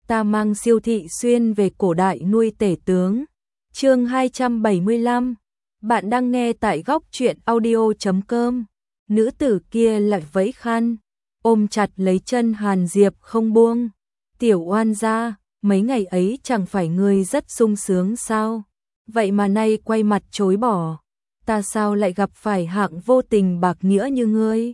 ta mang Siêu Thị Xuyên về cổ đại nuôi tể tướng. Chương 275. Bạn đang nghe tại góc truyện audio.com. Nữ tử kia lại vẫy khăn, ôm chặt lấy chân Hàn Diệp không buông. Tiểu oan gia, mấy ngày ấy chẳng phải ngươi rất sung sướng sao? Vậy mà nay quay mặt chối bỏ, ta sao lại gặp phải hạng vô tình bạc nghĩa như ngươi?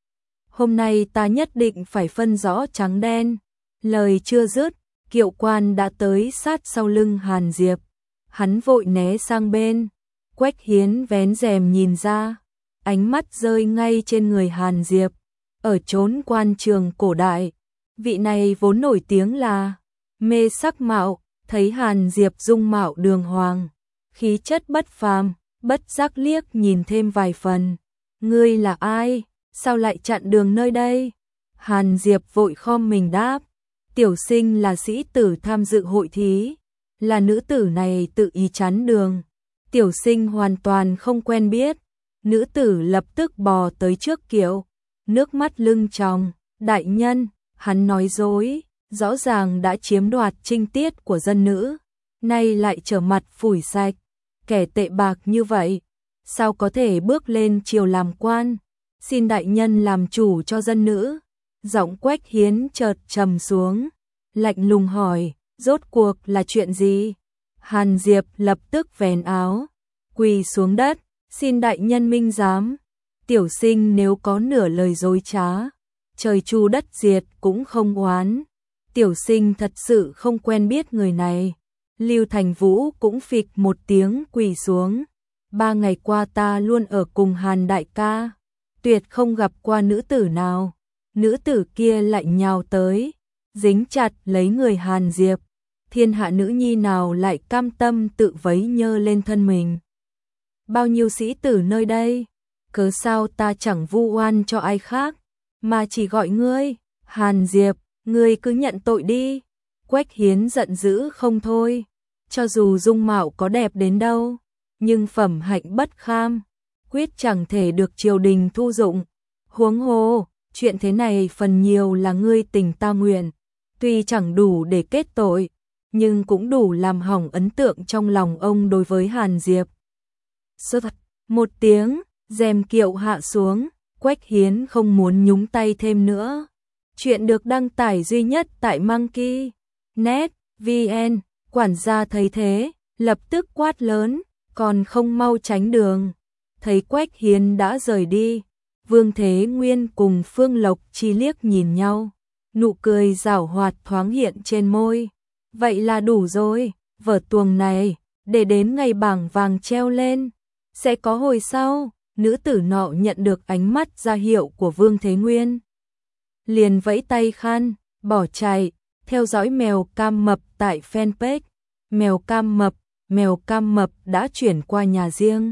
Hôm nay ta nhất định phải phân rõ trắng đen. Lời chưa dứt, Kiệu Quan đã tới sát sau lưng Hàn Diệp. Hắn vội né sang bên. Quách Hiến vén rèm nhìn ra, ánh mắt rơi ngay trên người Hàn Diệp. Ở chốn quan trường cổ đại, vị này vốn nổi tiếng là mê sắc mạo, thấy Hàn Diệp dung mạo đường hoàng, khí chất bất phàm, bất giác liếc nhìn thêm vài phần. Ngươi là ai? Sao lại chặn đường nơi đây? Hàn Diệp vội khom mình đáp, tiểu sinh là sĩ tử tham dự hội thí, là nữ tử này tự ý chắn đường. Tiểu sinh hoàn toàn không quen biết. Nữ tử lập tức bò tới trước kiệu, nước mắt lưng tròng. Đại nhân, hắn nói dối, rõ ràng đã chiếm đoạt trinh tiết của dân nữ, nay lại trở mặt phủi sạch. Kẻ tệ bạc như vậy, sao có thể bước lên triều làm quan? Xin đại nhân làm chủ cho dân nữ. Giọng Quách Hiến chợt trầm xuống, lạnh lùng hỏi, rốt cuộc là chuyện gì? Hàn Diệp lập tức vén áo, quỳ xuống đất, xin đại nhân minh giám. Tiểu sinh nếu có nửa lời dối trá, trời chu đất diệt cũng không oán. Tiểu sinh thật sự không quen biết người này. Lưu Thành Vũ cũng phịch một tiếng quỳ xuống. 3 ngày qua ta luôn ở cùng Hàn đại ca, tuyệt không gặp qua nữ tử nào. Nữ tử kia lại nhào tới, dính chặt lấy người Hàn Diệp. Thiên hạ nữ nhi nào lại cam tâm tự vấy nhơ lên thân mình? Bao nhiêu sĩ tử nơi đây, cớ sao ta chẳng vu oan cho ai khác, mà chỉ gọi ngươi? Hàn Diệp, ngươi cứ nhận tội đi. Quách Hiến giận dữ không thôi. Cho dù dung mạo có đẹp đến đâu, nhưng phẩm hạnh bất kham, quyết chẳng thể được triều đình thu dụng. Huống hồ, chuyện thế này phần nhiều là ngươi tình ta nguyện, tuy chẳng đủ để kết tội, nhưng cũng đủ làm hỏng ấn tượng trong lòng ông đối với Hàn Diệp. Sốt một tiếng, rèm kiệu hạ xuống, Quách Hiến không muốn nhúng tay thêm nữa. Chuyện được đăng tải duy nhất tại Monkey.net VN. Quản gia thấy thế, lập tức quát lớn, còn không mau tránh đường. Thấy Quách Hiến đã rời đi, Vương Thế Nguyên cùng Phương Lộc Chi liếc nhìn nhau, nụ cười giảo hoạt thoáng hiện trên môi. Vậy là đủ rồi, vở tuồng này, để đến ngày bảng vàng treo lên, sẽ có hồi sau. Nữ tử nọ nhận được ánh mắt ra hiệu của Vương Thế Nguyên, liền vẫy tay khăn, bỏ chạy. Theo dõi mèo cam mập tại fanpage mèo cam mập đã chuyển qua nhà riêng.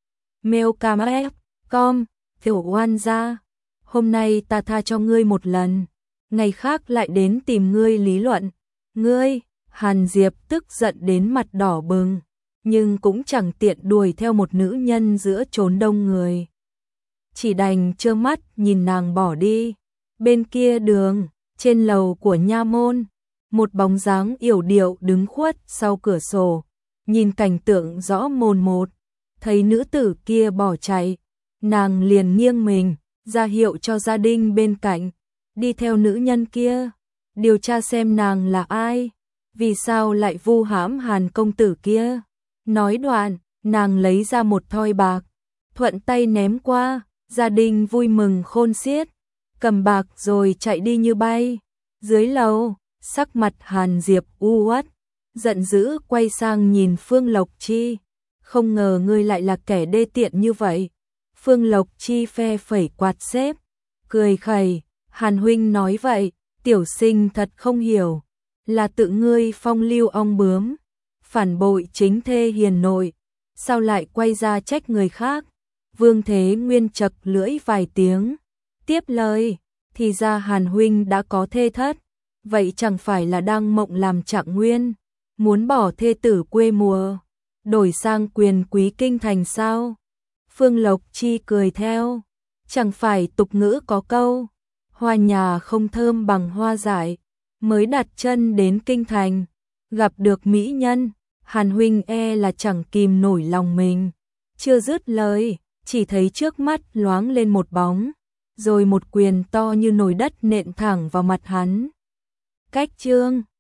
Mailcam.com. Tiểu oan gia, hôm nay ta tha cho ngươi một lần, ngày khác lại đến tìm ngươi lý luận. Ngươi? Hàn Diệp tức giận đến mặt đỏ bừng, nhưng cũng chẳng tiện đuổi theo một nữ nhân giữa chốn đông người, chỉ đành trơ mắt nhìn nàng bỏ đi. Bên kia đường, trên lầu của nha môn, một bóng dáng yểu điệu đứng khuất sau cửa sổ, nhìn cảnh tượng rõ mồn một. Thấy nữ tử kia bỏ chạy, nàng liền nghiêng mình, ra hiệu cho gia đình bên cạnh, đi theo nữ nhân kia, điều tra xem nàng là ai, vì sao lại vu hãm Hàn công tử kia. Nói đoạn, nàng lấy ra một thoi bạc, thuận tay ném qua, gia đình vui mừng khôn xiết, cầm bạc rồi chạy đi như bay. Dưới lầu, sắc mặt Hàn Diệp u uất, giận dữ quay sang nhìn Phương Lộc Chi, không ngờ ngươi lại là kẻ đê tiện như vậy. Phương Lộc Chi phe phẩy quạt xếp, cười khẩy, Hàn huynh nói vậy, tiểu sinh thật không hiểu, là tự ngươi phong lưu ong bướm, phản bội chính thê hiền nội, sao lại quay ra trách người khác? Vương Thế Nguyên chật lưỡi vài tiếng, tiếp lời, thì ra Hàn huynh đã có thê thất, vậy chẳng phải là đang mộng làm Trạng Nguyên, muốn bỏ thê tử quê mùa, đổi sang quyền quý kinh thành sao? Phương Lộc Chi cười theo, chẳng phải tục ngữ có câu, hoa nhà không thơm bằng hoa dại, mới đặt chân đến kinh thành, gặp được mỹ nhân, Hàn huynh e là chẳng kìm nổi lòng mình. Chưa dứt lời, chỉ thấy trước mắt loáng lên một bóng, rồi một quyền to như nồi đất nện thẳng vào mặt hắn. Cách Chương